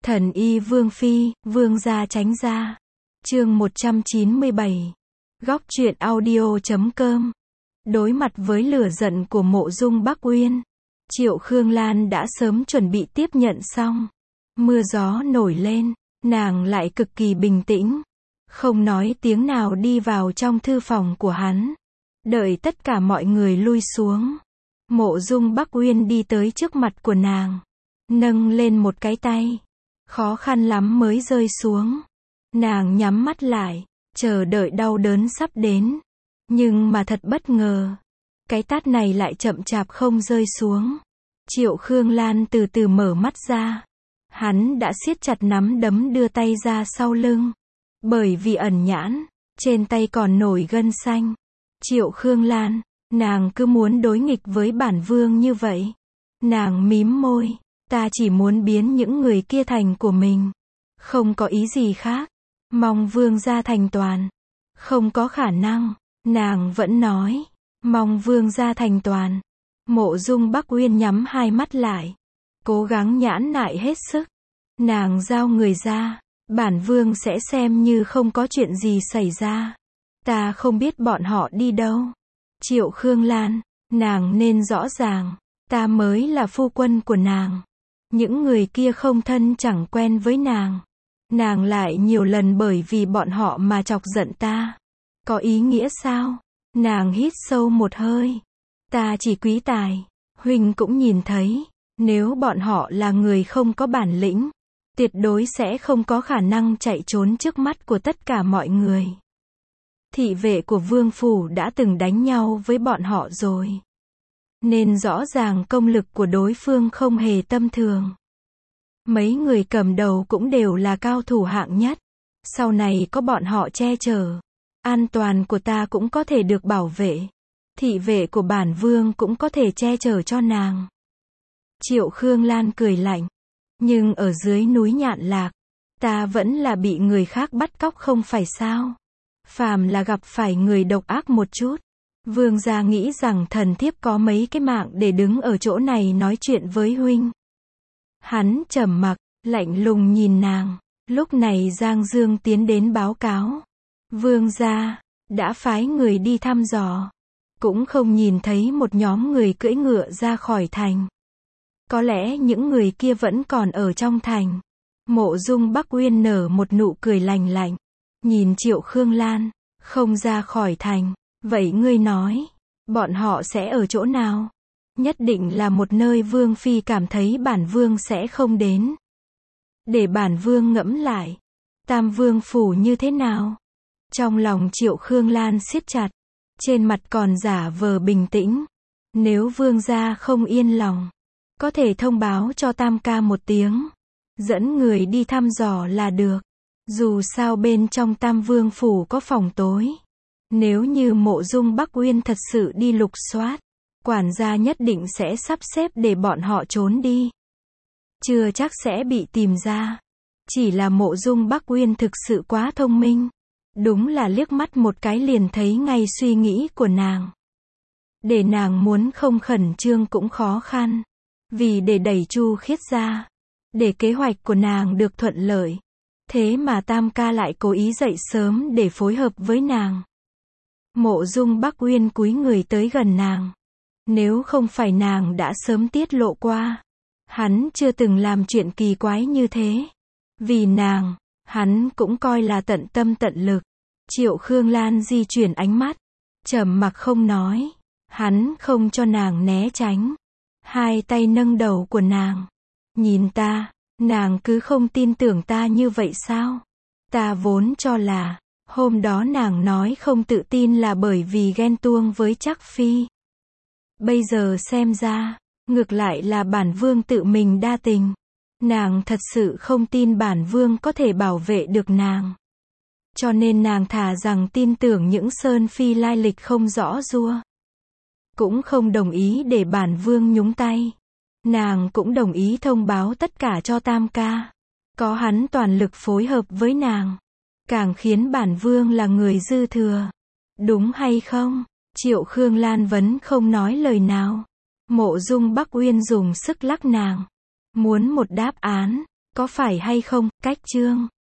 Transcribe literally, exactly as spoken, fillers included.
Thần y Vương Phi, Vương gia tránh ra. Chương một trăm chín mươi bảy. Góc truyện audio chấm com. Đối mặt với lửa giận của Mộ Dung Bắc Uyên, Triệu Khương Lan đã sớm chuẩn bị tiếp nhận xong. Mưa gió nổi lên, nàng lại cực kỳ bình tĩnh, không nói tiếng nào đi vào trong thư phòng của hắn. Đợi tất cả mọi người lui xuống, Mộ Dung Bắc Uyên đi tới trước mặt của nàng, nâng lên một cái tay, khó khăn lắm mới rơi xuống. Nàng nhắm mắt lại, chờ đợi đau đớn sắp đến. Nhưng mà thật bất ngờ, cái tát này lại chậm chạp không rơi xuống. Triệu Khương Lan từ từ mở mắt ra. Hắn đã siết chặt nắm đấm đưa tay ra sau lưng. Bởi vì ẩn nhãn, trên tay còn nổi gân xanh. Triệu Khương Lan, nàng cứ muốn đối nghịch với bản vương như vậy. Nàng mím môi, ta chỉ muốn biến những người kia thành của mình. Không có ý gì khác. Mong vương gia thành toàn. Không có khả năng, nàng vẫn nói. Mong vương gia thành toàn. Mộ Dung Bắc Uyên nhắm hai mắt lại, cố gắng nhãn nại hết sức. Nàng giao người ra, bản vương sẽ xem như không có chuyện gì xảy ra. Ta không biết bọn họ đi đâu. Triệu Khương Lan, nàng nên rõ ràng, ta mới là phu quân của nàng. Những người kia không thân chẳng quen với nàng. Nàng lại nhiều lần bởi vì bọn họ mà chọc giận ta. Có ý nghĩa sao? Nàng hít sâu một hơi. Ta chỉ quý tài. Huynh cũng nhìn thấy, nếu bọn họ là người không có bản lĩnh, tuyệt đối sẽ không có khả năng chạy trốn trước mắt của tất cả mọi người. Thị vệ của vương phủ đã từng đánh nhau với bọn họ rồi, nên rõ ràng công lực của đối phương không hề tầm thường. Mấy người cầm đầu cũng đều là cao thủ hạng nhất. Sau này có bọn họ che chở, an toàn của ta cũng có thể được bảo vệ. Thị vệ của bản vương cũng có thể che chở cho nàng. Triệu Khương Lan cười lạnh. Nhưng ở dưới núi Nhạn Lạc, ta vẫn là bị người khác bắt cóc không phải sao? Phàm là gặp phải người độc ác một chút, vương gia nghĩ rằng thần thiếp có mấy cái mạng để đứng ở chỗ này nói chuyện với huynh. Hắn trầm mặc, lạnh lùng nhìn nàng. Lúc này Giang Dương tiến đến báo cáo. Vương gia đã phái người đi thăm dò, cũng không nhìn thấy một nhóm người cưỡi ngựa ra khỏi thành. Có lẽ những người kia vẫn còn ở trong thành. Mộ Dung Bắc Uyên nở một nụ cười lành lạnh, nhìn Triệu Khương Lan. Không ra khỏi thành, vậy ngươi nói, bọn họ sẽ ở chỗ nào? Nhất định là một nơi vương phi cảm thấy bản vương sẽ không đến. Để bản vương ngẫm lại, Tam Vương phủ như thế nào? Trong lòng Triệu Khương Lan siết chặt, trên mặt còn giả vờ bình tĩnh. Nếu vương gia không yên lòng, có thể thông báo cho Tam ca một tiếng, dẫn người đi thăm dò là được. Dù sao bên trong Tam Vương phủ có phòng tối. Nếu như Mộ Dung Bắc Uyên thật sự đi lục soát, quản gia nhất định sẽ sắp xếp để bọn họ trốn đi. Chưa chắc sẽ bị tìm ra. Chỉ là Mộ Dung Bắc Uyên thực sự quá thông minh. Đúng là liếc mắt một cái liền thấy ngay suy nghĩ của nàng. Để nàng muốn không khẩn trương cũng khó khăn. Vì để đẩy Chu Khiết ra, để kế hoạch của nàng được thuận lợi. Thế mà Tam ca lại cố ý dậy sớm để phối hợp với nàng. Mộ Dung Bắc Uyên cúi người tới gần nàng. Nếu không phải nàng đã sớm tiết lộ qua, hắn chưa từng làm chuyện kỳ quái như thế. Vì nàng, hắn cũng coi là tận tâm tận lực. Triệu Khương Lan di chuyển ánh mắt, trầm mặc không nói. Hắn không cho nàng né tránh. Hai tay nâng đầu của nàng. Nhìn ta, nàng cứ không tin tưởng ta như vậy sao? Ta vốn cho là, hôm đó nàng nói không tự tin là bởi vì ghen tuông với Trác Phi. Bây giờ xem ra, ngược lại là bản vương tự mình đa tình. Nàng thật sự không tin bản vương có thể bảo vệ được nàng. Cho nên nàng thà rằng tin tưởng những Sơn Phi lai lịch không rõ rua. Cũng không đồng ý để bản vương nhúng tay. Nàng cũng đồng ý thông báo tất cả cho Tam ca. Có hắn toàn lực phối hợp với nàng, càng khiến bản vương là người dư thừa. Đúng hay không? Triệu Khương Lan vẫn không nói lời nào. Mộ Dung Bắc Uyên dùng sức lắc nàng. Muốn một đáp án. Có phải hay không, cách chương?